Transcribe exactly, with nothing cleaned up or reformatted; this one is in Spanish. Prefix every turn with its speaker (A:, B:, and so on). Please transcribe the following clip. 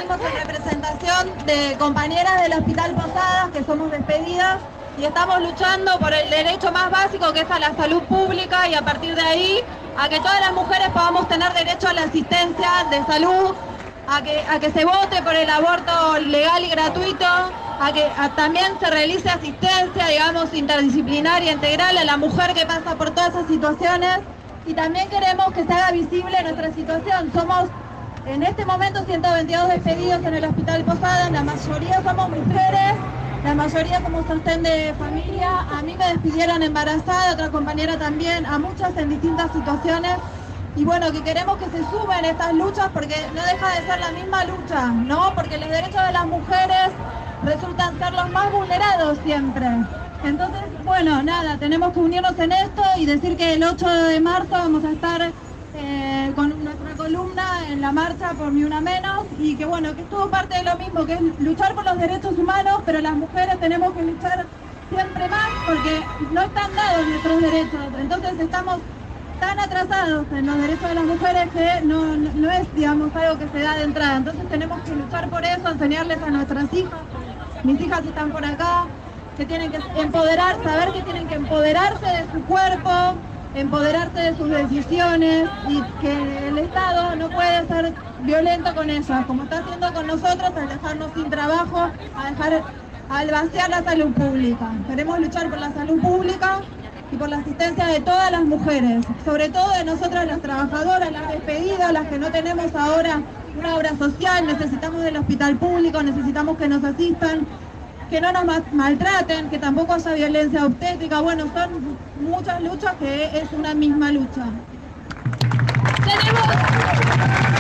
A: venimos en representación de compañeras del Hospital Posadas que somos despedidas y estamos luchando por el derecho más básico, que es a la salud pública, y a partir de ahí a que todas las mujeres podamos tener derecho a la asistencia de salud, a que, a que se vote por el aborto legal y gratuito, a que a, también se realice asistencia, digamos, interdisciplinaria, integral a la mujer que pasa por todas esas situaciones, y también queremos que se haga visible nuestra situación. Somos en este momento ciento veintidós despedidos en el Hospital Posadas, la mayoría somos mujeres, la mayoría somos sostén de familia. A mí me despidieron embarazada, otra compañera también, a muchas en distintas situaciones. Y bueno, que queremos que se sumen estas luchas porque no deja de ser la misma lucha, ¿no? Porque los derechos de las mujeres resultan ser los más vulnerados siempre. Entonces, bueno, nada, tenemos que unirnos en esto y decir que el ocho de marzo vamos a estar eh, con nuestra columna en la marcha por Ni Una Menos, y que bueno, que es todo parte de lo mismo, que es luchar por los derechos humanos, pero las mujeres tenemos que luchar siempre más porque no están dados nuestros derechos. Entonces estamos tan atrasados en los derechos de las mujeres que no, no, no es, digamos, algo que se da de entrada. Entonces tenemos que luchar por eso, enseñarles a nuestras hijas. Mis hijas están por acá, que tienen que empoderar, saber que tienen que empoderarse de su cuerpo, empoderarse de sus decisiones, y que el Estado no puede ser violento con ellas, como está haciendo con nosotros, al dejarnos sin trabajo, a dejar, al vaciar la salud pública. Queremos luchar por la salud pública y por la asistencia de todas las mujeres, sobre todo de nosotras las trabajadoras, las despedidas, las que no tenemos ahora una obra social, necesitamos del hospital público, necesitamos que nos asistan, que no nos maltraten, que tampoco haya violencia obstétrica. Bueno, son muchas luchas que es una misma lucha. Tenemos...